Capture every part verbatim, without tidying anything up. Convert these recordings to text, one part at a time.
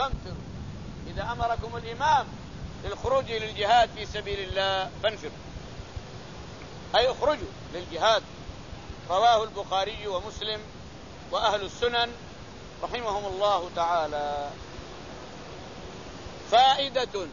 فانفروا. إذا أمركم الإمام للخروج للجهاد في سبيل الله فانفروا، أي اخرجوا للجهاد. رواه البخاري ومسلم وأهل السنن رحمهم الله تعالى. فائدة: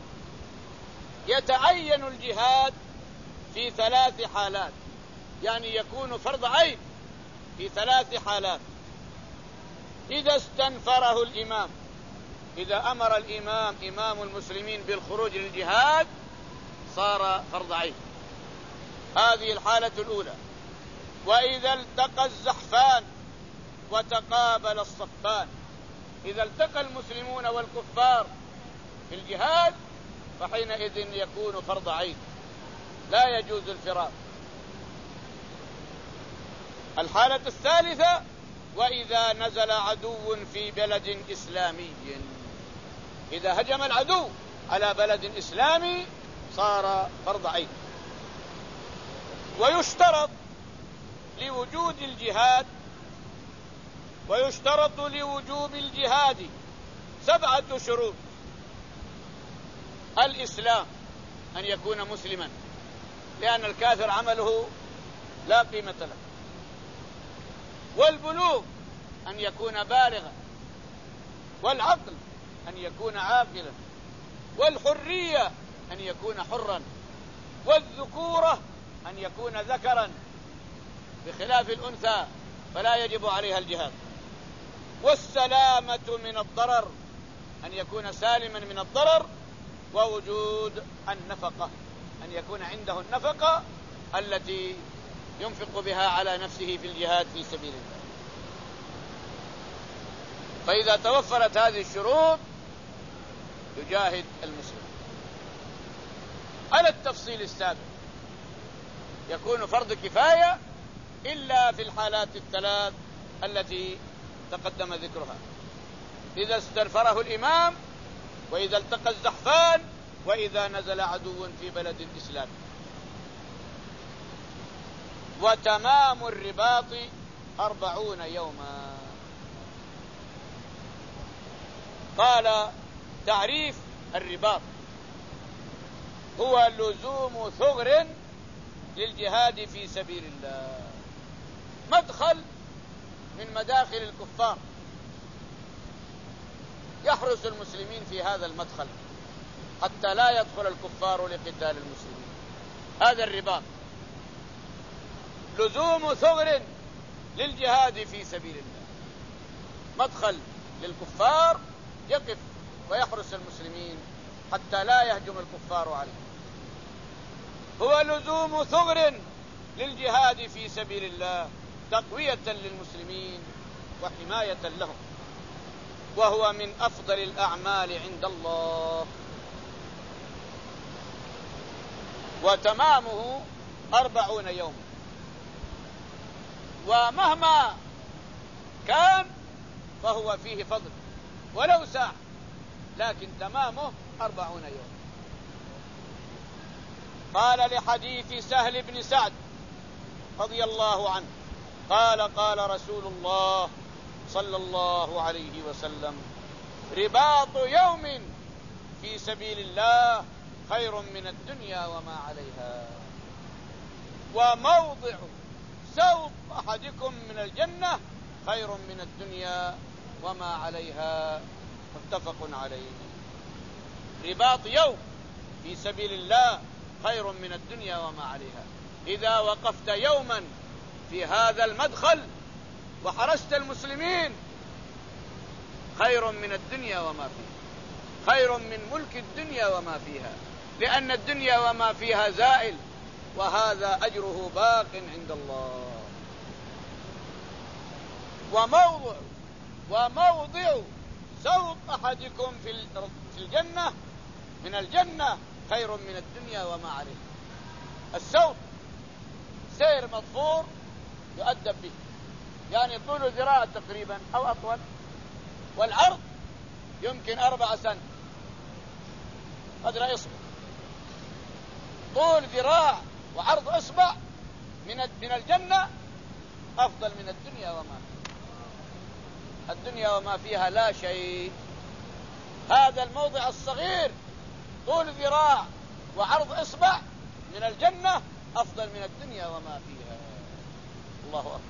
يتعين الجهاد في ثلاث حالات، يعني يكون فرض عين في ثلاث حالات. إذا استنفره الإمام، إذا أمر الإمام إمام المسلمين بالخروج للجهاد صار فرض عين، هذه الحالة الأولى. وإذا التقى الزحفان وتقابل الصفان، إذا التقى المسلمون والكفار في الجهاد فحينئذ يكون فرض عين، لا يجوز الفرار. الحالة الثالثة: وإذا نزل عدو في بلد إسلامي، إذا هجم العدو على بلد إسلامي صار فرض عين. ويشترط لوجود الجهاد ويشترط لوجوب الجهاد سبعة شروط: الإسلام، أن يكون مسلما، لأن الكافر عمله لا قيمة له. والبلوغ، أن يكون بالغا. والعقل، أن يكون عاقلا. والحرية، أن يكون حرا. والذكورة، أن يكون ذكرا بخلاف الأنثى فلا يجب عليها الجهاد. والسلامة من الضرر، أن يكون سالما من الضرر. ووجود النفقة، أن يكون عنده النفقة التي ينفق بها على نفسه في الجهاد في سبيل الله. فإذا توفرت هذه الشروط يجاهد المسلم. على التفصيل السابق يكون فرض كفاية إلا في الحالات الثلاث التي تقدم ذكرها: إذا استنفره الإمام، وإذا التقى الزحفان، وإذا نزل عدو في بلد إسلامي. وتمام الرباط أربعون يوما. قال: تعريف الرباط: هو لزوم ثغر للجهاد في سبيل الله، مدخل من مداخل الكفار يحرس المسلمين في هذا المدخل حتى لا يدخل الكفار لقتال المسلمين. هذا الرباط، لزوم ثغر للجهاد في سبيل الله، مدخل للكفار يقف ويحرس المسلمين حتى لا يهجم الكفار عليه. هو لزوم ثغر للجهاد في سبيل الله تقوية للمسلمين وحماية لهم، وهو من أفضل الأعمال عند الله. وتمامه أربعون يوما، ومهما كان فهو فيه فضل ولو ساعة، لكن تمامه أربعون يوما. قال لحديث سهل بن سعد رضي الله عنه قال: قال رسول الله صلى الله عليه وسلم: رباط يوم في سبيل الله خير من الدنيا وما عليها، وموضع سوط أحدكم من الجنة خير من الدنيا وما عليها، متفق عليه. رباط يوم في سبيل الله خير من الدنيا وما عليها. إذا وقفت يوما في هذا المدخل وحرست المسلمين خير من الدنيا وما فيها، خير من ملك الدنيا وما فيها، لأن الدنيا وما فيها زائل، وهذا أجره باق عند الله. وموضع وموضع سوط أحدكم في الجنة من الجنة خير من الدنيا وما عليها. السوط سير مضفور يؤدب به، يعني طول ذراع تقريبا أو أطول، والعرض يمكن أربع سنة قدر إصبع. طول ذراع وعرض إصبع من من الجنة أفضل من الدنيا وما فيها. الدنيا وما فيها لا شيء، هذا الموضع الصغير طول ذراع وعرض إصبع من الجنة أفضل من الدنيا وما فيها. الله أكبر.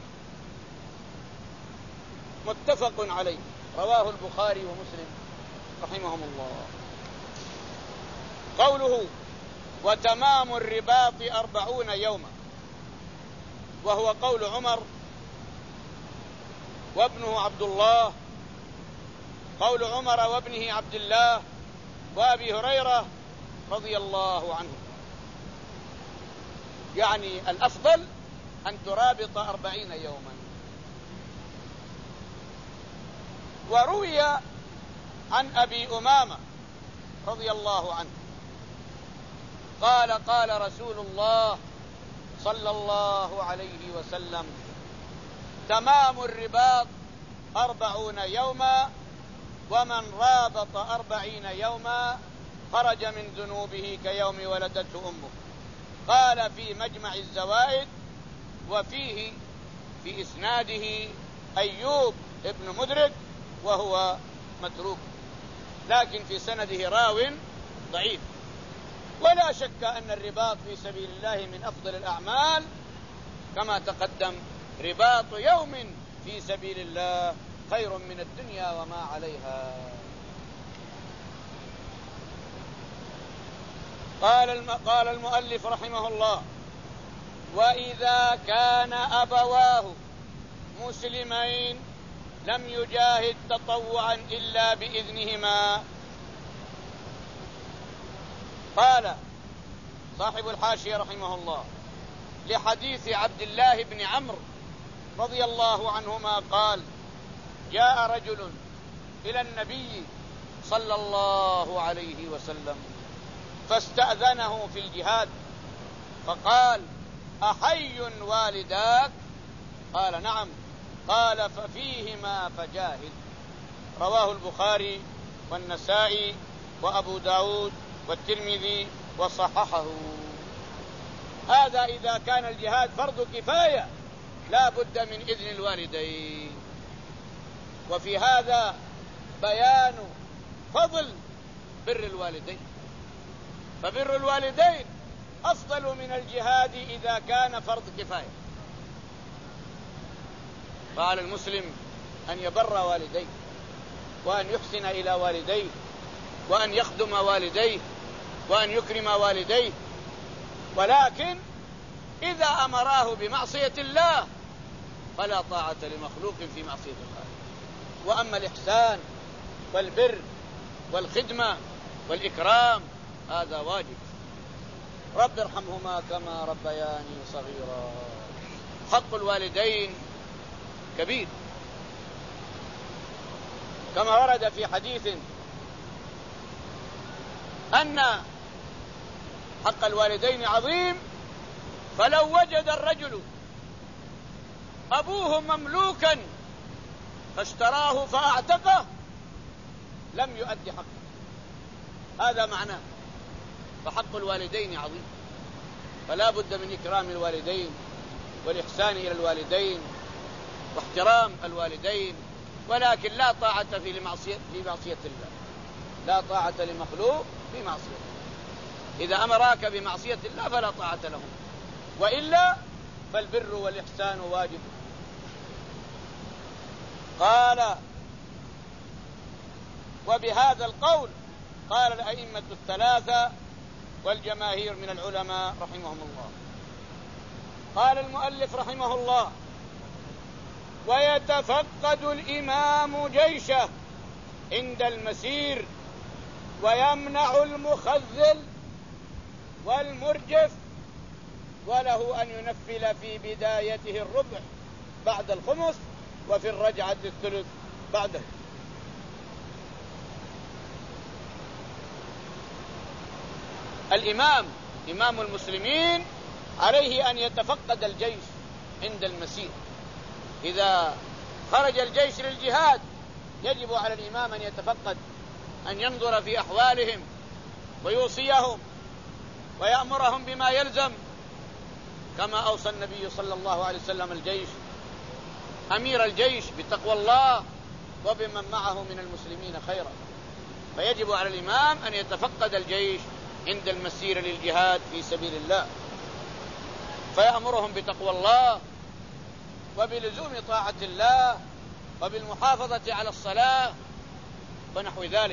متفق عليه، رواه البخاري ومسلم رحمهم الله. قوله وتمام الرباط أربعون يوما، وهو قول عمر وابنه عبد الله، قول عمر وابنه عبد الله وأبي هريرة رضي الله عنه، يعني الأفضل أن ترابط أربعين يوما. وروي عن أبي أمامة رضي الله عنه قال قال رسول الله صلى الله عليه وسلم تمام الرباط أربعون يوما، ومن رابط أربعين يوما خرج من ذنوبه كيوم ولدته أمه. قال في مجمع الزوائد وفيه في إسناده أيوب ابن مدرك وهو متروك، لكن في سنده راو ضعيف. ولا شك أن الرباط في سبيل الله من أفضل الأعمال، كما تقدم رباط يوم في سبيل الله خير من الدنيا وما عليها. قال قال المؤلف رحمه الله وإذا كان أبواه مسلمين لم يجاهد تطوعا إلا بإذنهما. قال صاحب الحاشية رحمه الله لحديث عبد الله بن عمرو رضي الله عنهما قال جاء رجل إلى النبي صلى الله عليه وسلم فاستأذنه في الجهاد، فقال أحي والداك؟ قال نعم. قال ففيهما فجاهد. رواه البخاري والنسائي وأبو داود والترمذي وصححه. هذا إذا كان الجهاد فرض كفاية لا بد من إذن الوالدين. وفي هذا بيان فضل بر الوالدين، فبر الوالدين أفضل من الجهاد إذا كان فرض كفاية. فعلى المسلم أن يبر والديه وأن يحسن إلى والديه وأن يخدم والديه وأن يكرم والديه، ولكن إذا أمراه بمعصية الله فلا طاعة لمخلوق في معصية الخالق. وأما الإحسان والبر والخدمة والإكرام هذا واجب. رب ارحمهما كما ربياني صغيرا. حق الوالدين كبير، كما ورد في حديث أن حق الوالدين عظيم، فلو وجد الرجل أبوه مملوكا فاشتراه فأعتقه لم يؤدي حقه. هذا معناه. فحق الوالدين عظيم، فلا بد من إكرام الوالدين والإحسان إلى الوالدين واحترام الوالدين، ولكن لا طاعة في لمعصية في معصية الله. لا طاعة لمخلوق في معصية الله. إذا أمراك بمعصية الله فلا طاعة لهم، وإلا فالبر والإحسان واجب. قال وبهذا القول قال الأئمة الثلاثة والجماهير من العلماء رحمهم الله. قال المؤلف رحمه الله ويتفقد الإمام جيشه عند المسير ويمنع المخذل والمرجف، وله أن ينفل في بدايته الربع بعد الخمس وفي الرجعة الثلث بعده. الإمام إمام المسلمين عليه أن يتفقد الجيش عند المسير. إذا خرج الجيش للجهاد يجب على الإمام أن يتفقد، أن ينظر في أحوالهم ويوصيهم ويأمرهم بما يلزم، كما أوصى النبي صلى الله عليه وسلم الجيش أمير الجيش بتقوى الله وبمن معه من المسلمين خيرا. فيجب على الإمام أن يتفقد الجيش عند المسير للجهاد في سبيل الله، فيأمرهم بتقوى الله وبلزوم طاعة الله وبالمحافظة على الصلاة ونحو ذلك.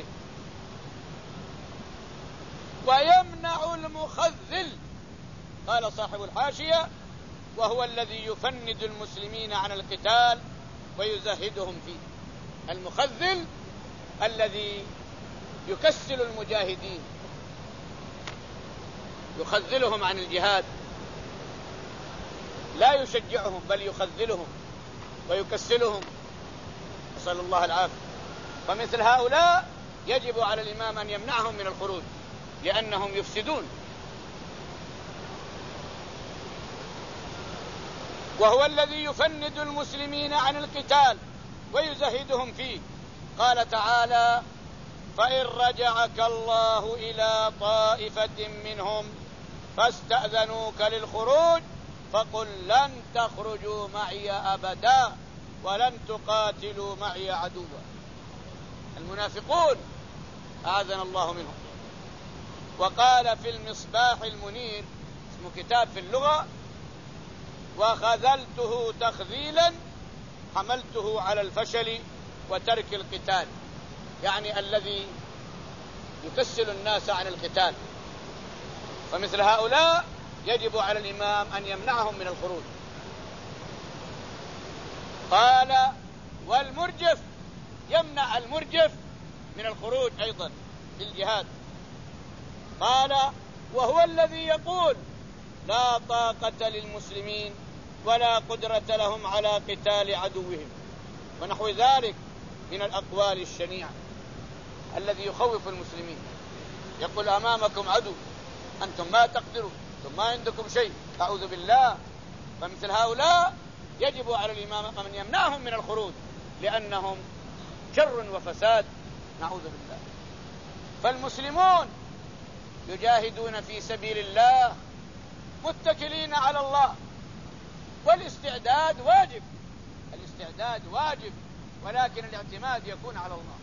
ويمنع المخذل، قال صاحب الحاشية: وهو الذي يفند المسلمين عن القتال ويزهدهم فيه. المخذل الذي يكسل المجاهدين، يخذلهم عن الجهاد، لا يشجعهم بل يخذلهم ويكسلهم، نسأل الله العافية. فمثل هؤلاء يجب على الإمام أن يمنعهم من الخروج لأنهم يفسدون. وهو الذي يفند المسلمين عن القتال ويزهدهم فيه. قال تعالى: فإن رجعك الله إلى طائفة منهم فاستأذنوك للخروج فقل لن تخرجوا معي أبدا ولن تقاتلوا معي عدوا. المنافقون أعاذنا الله منهم. وقال في المصباح المنير، اسمه كتاب في اللغة: وخذلته تخذيلا حملته على الفشل وترك القتال، يعني الذي يكسل الناس عن القتال. فمثل هؤلاء يجب على الإمام أن يمنعهم من الخروج. قال: والمرجف، يمنع المرجف من الخروج أيضا في الجهاد. قال: وهو الذي يقول: لا طاقة للمسلمين ولا قدرة لهم على قتال عدوهم، ونحو ذلك من الأقوال الشنيعة الذي يخوف المسلمين. يقول: أمامكم عدو، أنتم ما تقدروا، أنتم ما عندكم شيء، أعوذ بالله. فمثل هؤلاء يجب على الإمام أن يمنعهم من الخروج لأنهم شر وفساد، نعوذ بالله. فالمسلمون يجاهدون في سبيل الله متكلين على الله، والاستعداد واجب، الاستعداد واجب، ولكن الاعتماد يكون على الله.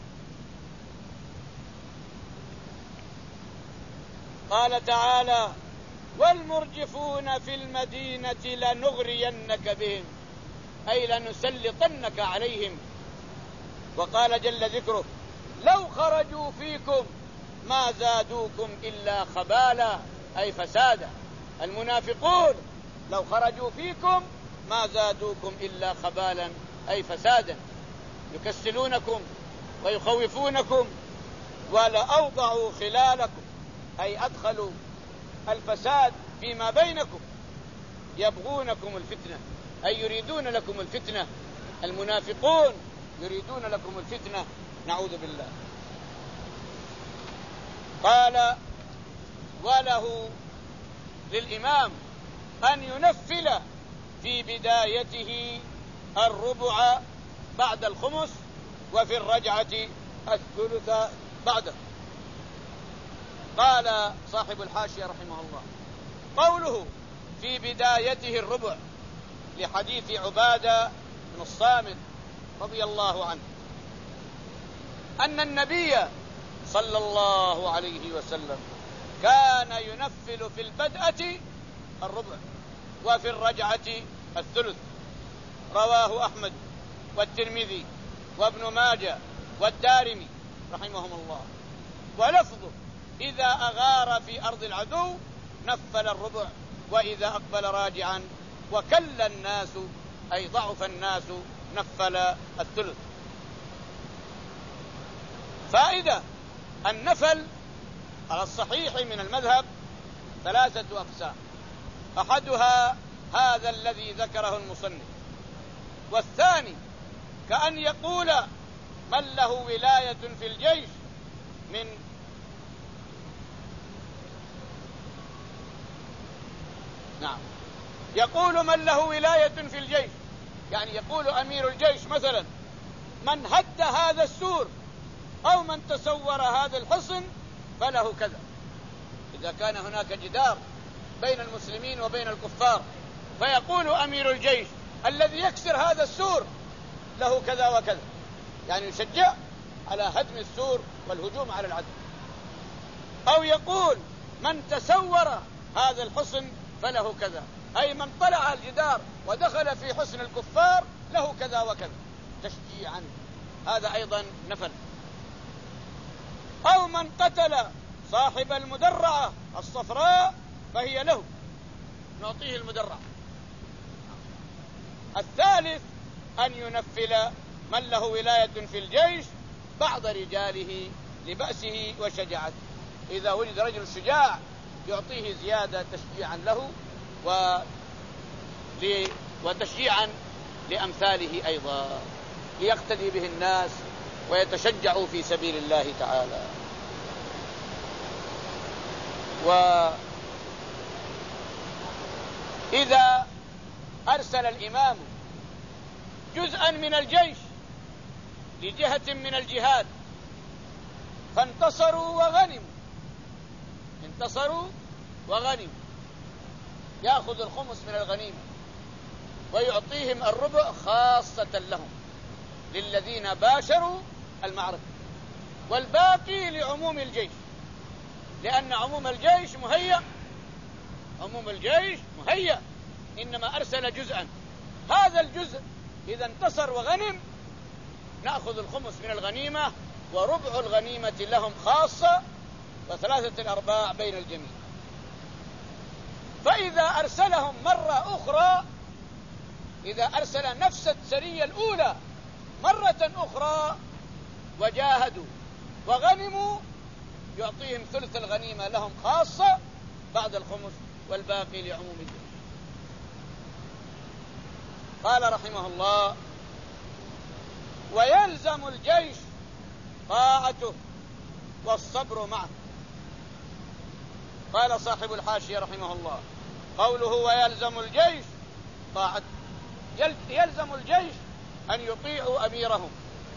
قال تعالى: والمرجفون في المدينة لنغرينك بهم، أي لنسلطنك عليهم. وقال جل ذكره: لو خرجوا فيكم ما زادوكم إلا خبالا، أي فسادا. المنافقون لو خرجوا فيكم ما زادوكم إلا خبالا، أي فسادا، يكسلونكم ويخوفونكم. ولأوضعوا خلالكم، أي أدخلوا الفساد فيما بينكم. يبغونكم الفتنة، أي يريدون لكم الفتنة. المنافقون يريدون لكم الفتنة، نعوذ بالله. قال: وله للإمام أن ينفل في بدايته الربع بعد الخمس، وفي الرجعة الثلث بعده. قال صاحب الحاشية رحمه الله: قوله في بدايته الربع لحديث عبادة بن الصامت رضي الله عنه أن النبي صلى الله عليه وسلم كان ينفل في البدءة الربع وفي الرجعة الثلث. رواه أحمد والترمذي وابن ماجه والدارمي رحمهم الله. ولفظه: إذا أغار في أرض العدو نفل الربع، وإذا أقبل راجعا وكل الناس، أي ضعف الناس، نفل الثلث. فائدة: النفل على الصحيح من المذهب ثلاثة أقسام. أحدها هذا الذي ذكره المصنف، والثاني كأن يقول من له ولاية في الجيش من نعم يقول من له ولاية في الجيش، يعني يقول أمير الجيش مثلا: من هد هذا السور أو من تصور هذا الحصن فله كذا. إذا كان هناك جدار بين المسلمين وبين الكفار، فيقول أمير الجيش: الذي يكسر هذا السور له كذا وكذا، يعني يشجع على هدم السور والهجوم على العدو. أو يقول من تسور هذا الحصن فله كذا، أي من طلع الجدار ودخل في حصن الكفار له كذا وكذا تشجيعا، هذا أيضا نفل. أو من قتل صاحب المدرعة الصفراء فهي له، نعطيه المدرعة. الثالث أن ينفل من له ولاية في الجيش بعض رجاله لبأسه وشجاعته، إذا وجد رجل شجاع يعطيه زيادة تشجيعا له و... وتشجيعا لأمثاله أيضا، ليقتدي به الناس ويتشجعوا في سبيل الله تعالى. وإذا أرسل الإمام جزءا من الجيش لجهة من الجهاد فانتصروا وغنموا انتصروا وغنموا يأخذ الخمس من الغنيمة ويعطيهم الربع خاصة لهم للذين باشروا المعركة، والباقي لعموم الجيش، لأن عموم الجيش مهيأ عموم الجيش مهيأ إنما أرسل جزءا، هذا الجزء إذا انتصر وغنم نأخذ الخمس من الغنيمة وربع الغنيمة لهم خاصة وثلاثة الأرباع بين الجميع. فإذا أرسلهم مرة أخرى، إذا أرسل نفس السرية الأولى مرة أخرى وجاهدوا وغنموا يعطيهم ثلث الغنيمة لهم خاصة بعد الخمس والباقي لعموم الجيش. قال رحمه الله: ويلزم الجيش طاعته والصبر معه. قال صاحب الحاشية رحمه الله: قوله ويلزم الجيش طاعته، يلزم الجيش أن يطيعوا أميرهم،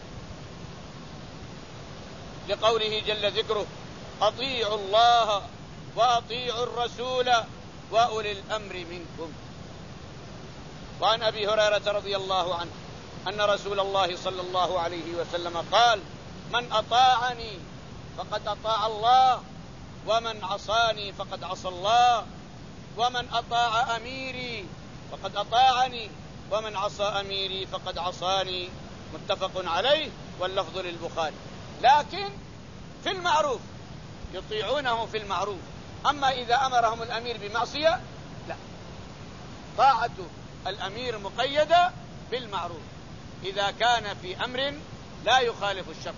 لقوله جل ذكره: أطيعوا الله وأطيعوا الرسول وأولي الأمر منكم. وعن أبي هريرة رضي الله عنه أن رسول الله صلى الله عليه وسلم قال: من أطاعني فقد أطاع الله، ومن عصاني فقد عصى الله، ومن أطاع أميري فقد أطاعني، ومن عصى أميري فقد عصاني. متفق عليه، واللفظ للبخاري. لكن في المعروف يطيعونه في المعروف، أما إذا أمرهم الأمير بمعصية لا، طاعة الأمير مقيدة بالمعروف إذا كان في أمر لا يخالف الشرع.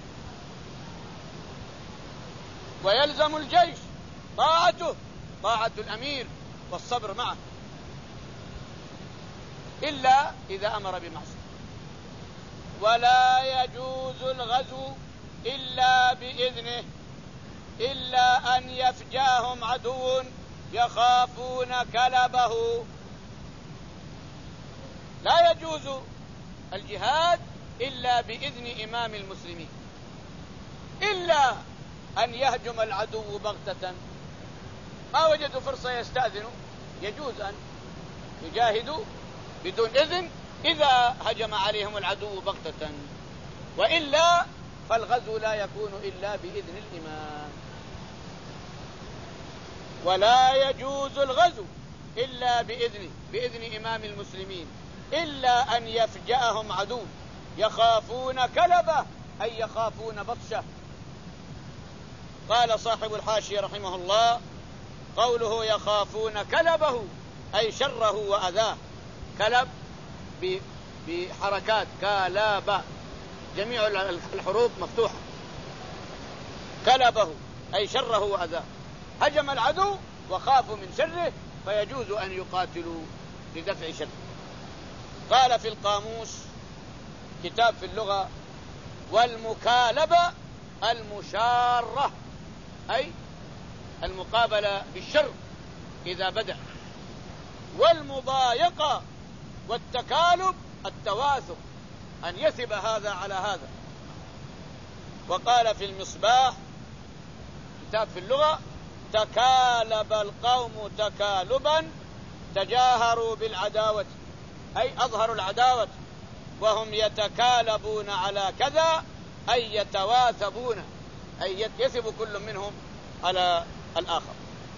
ويلزم الجيش طاعته، طاعة الأمير والصبر معه، إلا إذا أمر بمعصية. ولا يجوز الغزو إلا بإذنه، إلا أن يفجأهم عدو يخافون كلبه. لا يجوز الجهاد إلا بإذن إمام المسلمين، إلا أن يهجم العدو بغتة، ما وجدوا فرصة يستأذنوا، يجوز أن يجاهدوا بدون إذن إذا هجم عليهم العدو بغتة، وإلا فالغزو لا يكون إلا بإذن الإمام. ولا يجوز الغزو إلا بإذنه، بإذن إمام المسلمين، إلا أن يفجأهم عدو يخافون كلبه، أي يخافون بطشه. قال صاحب الحاشية رحمه الله: قوله يخافون كلبه أي شره وأذاه. كلب بحركات كالاب، جميع الحروف مفتوحة. كلبه أي شره وأذاه، هجم العدو وخافوا من شره فيجوز أن يقاتلوا لدفع شره. قال في القاموس، كتاب في اللغة: والمكالبة المشارة، أي المقابلة بالشر إذا بدأ. والمضايقة والتكالب التواثق، أن يثب هذا على هذا. وقال في المصباح، كتاب في اللغة: تكالب القوم تكالبا تجاهروا بالعداوة، أي أظهروا العداوة، وهم يتكالبون على كذا أي يتواثبون، أي يثب كل منهم على الآخر.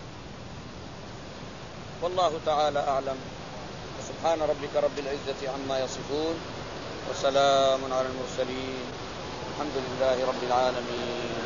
والله تعالى أعلم. سبحان ربك رب العزة عما يصفون، وسلام على المرسلين، الحمد لله رب العالمين.